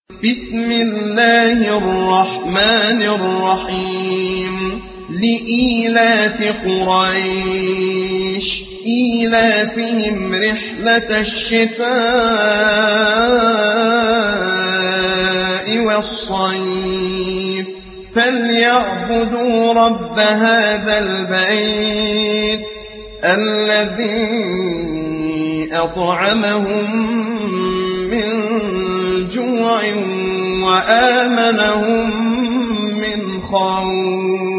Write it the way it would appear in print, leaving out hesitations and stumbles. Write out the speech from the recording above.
بسم الله الرحمن الرحيم لإيلاف قريش إيلافهم رحلة الشتاء والصيف فليعبدوا رب هذا البيت الذي أطعمهم من جوع وآمنهم من خوف.